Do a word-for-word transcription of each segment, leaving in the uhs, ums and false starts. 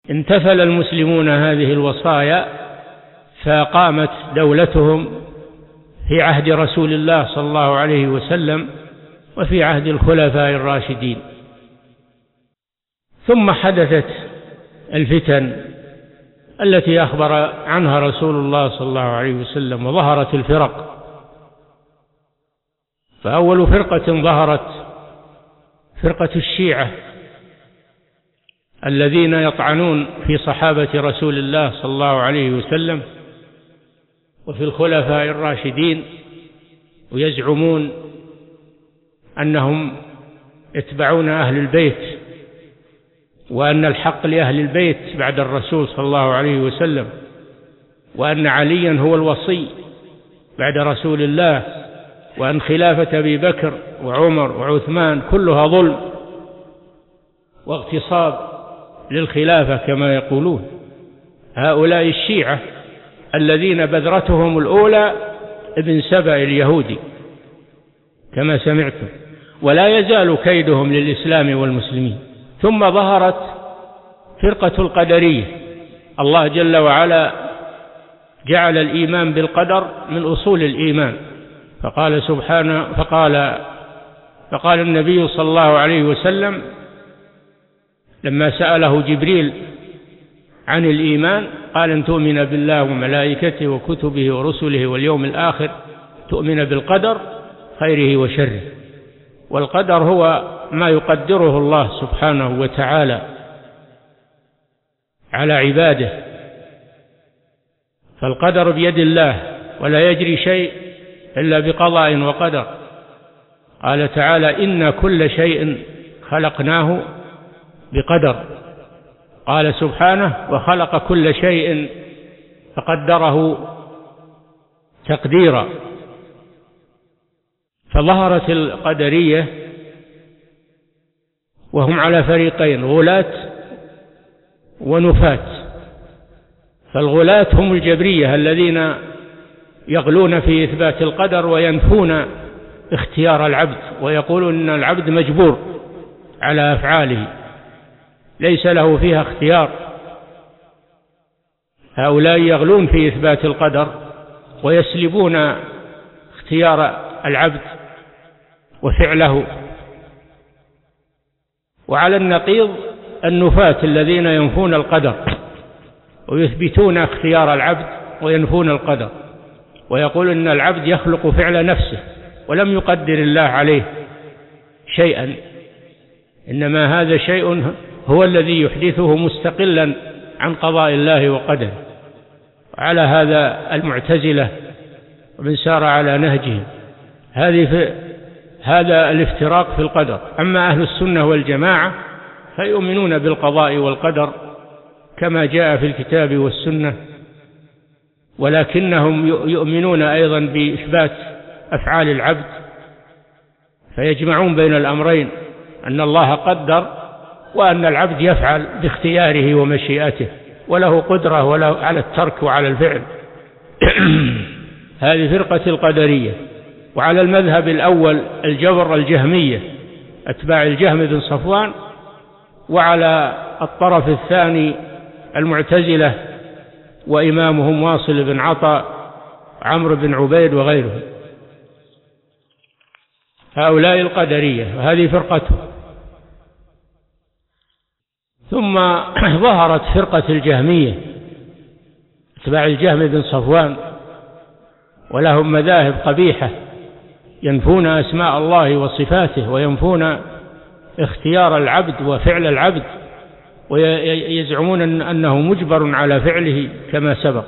امتثل المسلمون هذه الوصايا فقامت دولتهم في عهد رسول الله صلى الله عليه وسلم وفي عهد الخلفاء الراشدين. ثم حدثت الفتن التي أخبر عنها رسول الله صلى الله عليه وسلم، وظهرت الفرق. فأول فرقة ظهرت فرقة الشيعة الذين يطعنون في صحابة رسول الله صلى الله عليه وسلم وفي الخلفاء الراشدين، ويزعمون أنهم يتبعون أهل البيت، وأن الحق لأهل البيت بعد الرسول صلى الله عليه وسلم، وأن عليا هو الوصي بعد رسول الله، وأن خلافة أبي بكر وعمر وعثمان كلها ظلم واغتصاب للخلافة كما يقولون. هؤلاء الشيعة الذين بذرتهم الأولى ابن سبأ اليهودي كما سمعتم، ولا يزال كيدهم للإسلام والمسلمين. ثم ظهرت فرقة القدرية. الله جل وعلا جعل الإيمان بالقدر من أصول الإيمان، فقال سبحانه فقال فقال النبي صلى الله عليه وسلم لما سأله جبريل عن الإيمان قال أن تؤمن بالله وملائكته وكتبه ورسله واليوم الآخر، تؤمن بالقدر خيره وشره. والقدر هو ما يقدره الله سبحانه وتعالى على عباده، فالقدر بيد الله ولا يجري شيء إلا بقضاء وقدر. قال تعالى إن كل شيء خلقناه بقدر. قال سبحانه وخلق كل شيء فقدره تقديرا. فظهرت القدرية وهم على فريقين، غلاة ونفاة. فالغلاة هم الجبرية الذين يغلون في إثبات القدر وينفون اختيار العبد، ويقولون أن العبد مجبور على أفعاله ليس له فيها اختيار. هؤلاء يغلون في إثبات القدر ويسلبون اختيار العبد وفعله. وعلى النقيض النفاة الذين ينفون القدر ويثبتون اختيار العبد وينفون القدر، ويقول إن العبد يخلق فعل نفسه ولم يقدر الله عليه شيئا، إنما هذا شيء هو الذي يحدثه مستقلا عن قضاء الله وقدره. على هذا المعتزلة ومن سار على نهجهم. هذه في هذا الافتراق في القدر. أما أهل السنة والجماعة فيؤمنون بالقضاء والقدر كما جاء في الكتاب والسنة، ولكنهم يؤمنون أيضا بإثبات أفعال العبد، فيجمعون بين الأمرين، أن الله قدر وأن العبد يفعل باختياره ومشيئته، وله قدرة وله على الترك وعلى الفعل. هذه فرقة القدرية. وعلى المذهب الأول الجبر الجهمية أتباع الجهم بن صفوان، وعلى الطرف الثاني المعتزلة وإمامهم واصل بن عطاء عمرو بن عبيد وغيرهم. هؤلاء القدرية وهذه فرقتهم. ثم ظهرت فرقة الجهمية أتباع الجهم بن صفوان، ولهم مذاهب قبيحة، ينفون أسماء الله وصفاته، وينفون اختيار العبد وفعل العبد، ويزعمون أنه مجبر على فعله كما سبق،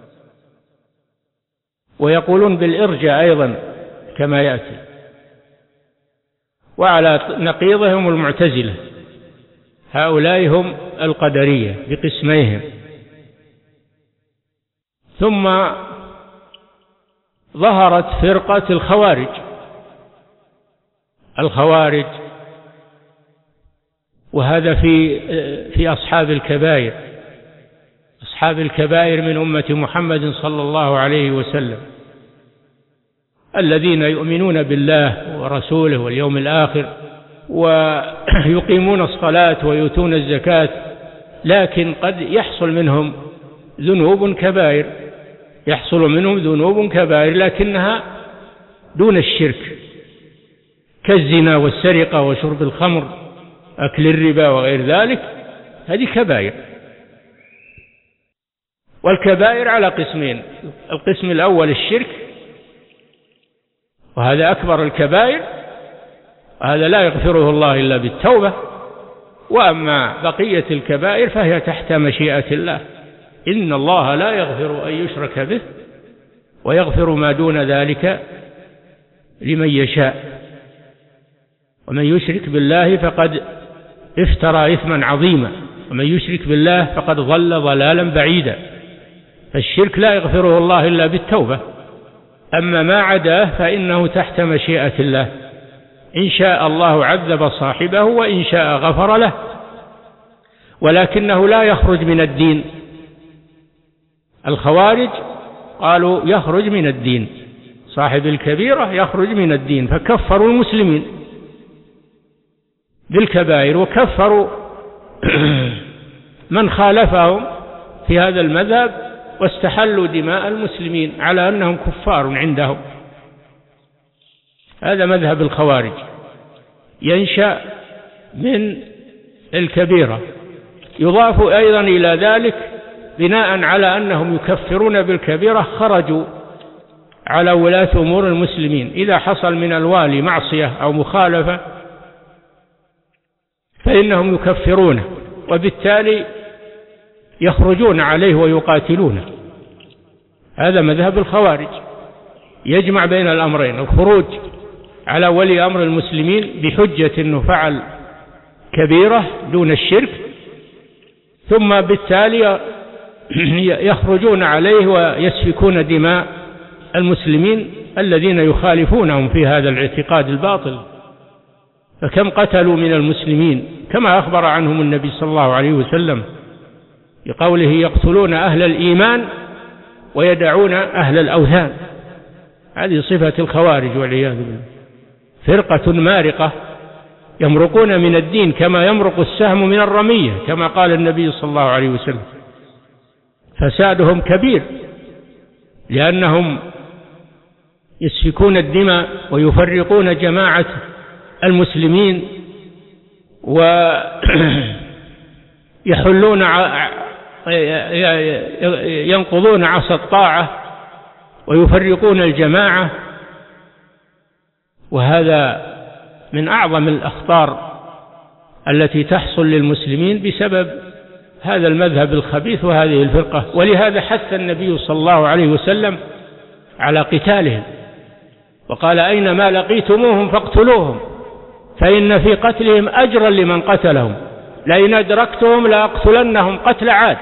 ويقولون بالإرجاء أيضا كما يأتي. وعلى نقيضهم المعتزلة. هؤلاء هم القدرية بقسميهم. ثم ظهرت فرقة الخوارج. الخوارج وهذا في في أصحاب الكبائر. أصحاب الكبائر من أمة محمد صلى الله عليه وسلم، الذين يؤمنون بالله ورسوله واليوم الآخر، ويقيمون الصلاة ويؤتون الزكاة، لكن قد يحصل منهم ذنوب كبائر، يحصل منهم ذنوب كبائر لكنها دون الشرك، كالزنا والسرقة وشرب الخمر، أكل الربا وغير ذلك، هذه كبائر. والكبائر على قسمين: القسم الأول الشرك، وهذا أكبر الكبائر، وهذا لا يغفره الله إلا بالتوبة. وأما بقية الكبائر فهي تحت مشيئة الله، إن الله لا يغفر أن يشرك به ويغفر ما دون ذلك لمن يشاء، ومن يشرك بالله فقد افترى إثما عظيما، ومن يشرك بالله فقد ضل ضلالا بعيدا. فالشرك لا يغفره الله إلا بالتوبة، أما ما عداه فإنه تحت مشيئة الله، إن شاء الله عذب صاحبه وإن شاء غفر له، ولكنه لا يخرج من الدين. الخوارج قالوا يخرج من الدين، صاحب الكبيرة يخرج من الدين، فكفروا المسلمين بالكبائر، وكفروا من خالفهم في هذا المذهب، واستحلوا دماء المسلمين على أنهم كفار عندهم. هذا مذهب الخوارج، ينشأ من الكبيرة. يضاف أيضا إلى ذلك بناء على أنهم يكفرون بالكبيرة خرجوا على ولاة أمور المسلمين، إذا حصل من الوالي معصية أو مخالفة فإنهم يكفرونه، وبالتالي يخرجون عليه ويقاتلونه. هذا مذهب الخوارج، يجمع بين الأمرين: الخروج على ولي أمر المسلمين بحجة أنه فعل كبيرة دون الشرك، ثم بالتالي يخرجون عليه ويسفكون دماء المسلمين الذين يخالفونهم في هذا الاعتقاد الباطل. فكم قتلوا من المسلمين كما أخبر عنهم النبي صلى الله عليه وسلم بقوله: يقتلون أهل الإيمان ويدعون أهل الأوثان. هذه صفة الخوارج والعياذ بالله، فرقة مارقة يمرقون من الدين كما يمرق السهم من الرمية، كما قال النبي صلى الله عليه وسلم. فسادهم كبير لأنهم يسفكون الدماء ويفرقون جماعة المسلمين، ويحلون ينقضون عصا الطاعة ويفرقون الجماعة. وهذا من أعظم الأخطار التي تحصل للمسلمين بسبب هذا المذهب الخبيث وهذه الفرقة. ولهذا حث النبي صلى الله عليه وسلم على قتالهم، وقال: أينما لقيتموهم فاقتلوهم، فإن في قتلهم أجرا لمن قتلهم، لئن أدركتهم لأقتلنهم قتل عاد.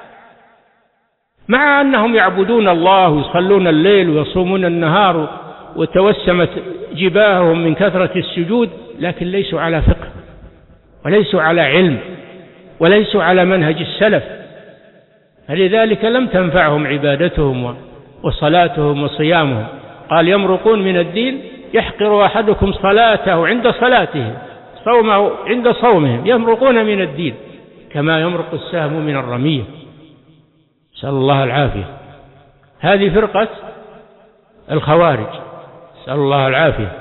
مع أنهم يعبدون الله ويصلون الليل ويصومون النهار وتوسمت جباههم من كثرة السجود، لكن ليسوا على فقه وليسوا على علم وليسوا على منهج السلف، فلذلك لم تنفعهم عبادتهم وصلاتهم وصيامهم. قال: يمرقون من الدين، يحقر أحدكم صلاته عند صلاته، صومه عند صومهم، يمرقون من الدين كما يمرق السهم من الرمية. نسأل الله العافية. هذه فرقة الخوارج، نسأل الله العافية.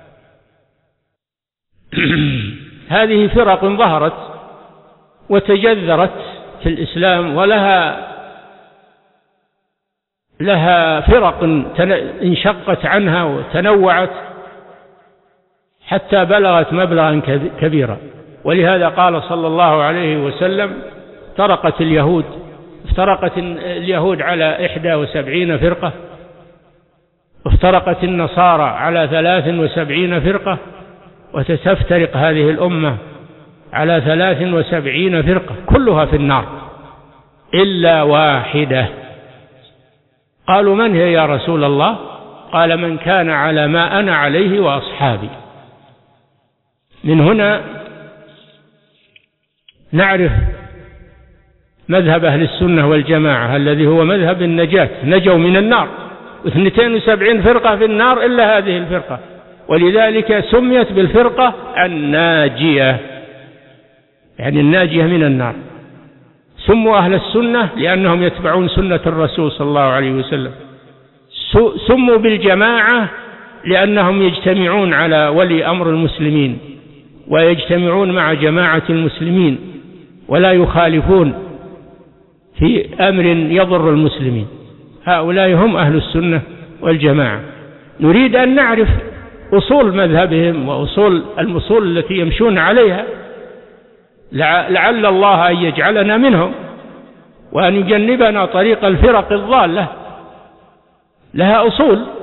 هذه فرق ظهرت وتجذرت في الإسلام، ولها لها فرق انشقت عنها وتنوعت حتى بلغت مبلغا كبيرا. ولهذا قال صلى الله عليه وسلم: افترقت اليهود افترقت اليهود على إحدى وسبعين فرقة، وافترقت النصارى على ثلاث وسبعين فرقة، وستفترق هذه الأمة على ثلاث وسبعين فرقة كلها في النار إلا واحدة. قالوا: من هي يا رسول الله؟ قال: من كان على ما أنا عليه وأصحابي. من هنا نعرف مذهب أهل السنة والجماعة الذي هو مذهب النجاة، نجوا من النار، واثنتين وسبعين فرقة في النار إلا هذه الفرقة، ولذلك سميت بالفرقة الناجية، يعني الناجية من النار. سموا أهل السنة لأنهم يتبعون سنة الرسول صلى الله عليه وسلم. سموا بالجماعة لأنهم يجتمعون على ولي أمر المسلمين ويجتمعون مع جماعة المسلمين ولا يخالفون في أمر يضر المسلمين. هؤلاء هم أهل السنة والجماعة. نريد أن نعرف أصول مذهبهم وأصول الأصول التي يمشون عليها، لعل الله أن يجعلنا منهم وأن يجنبنا طريق الفرق الضالة. لها أصول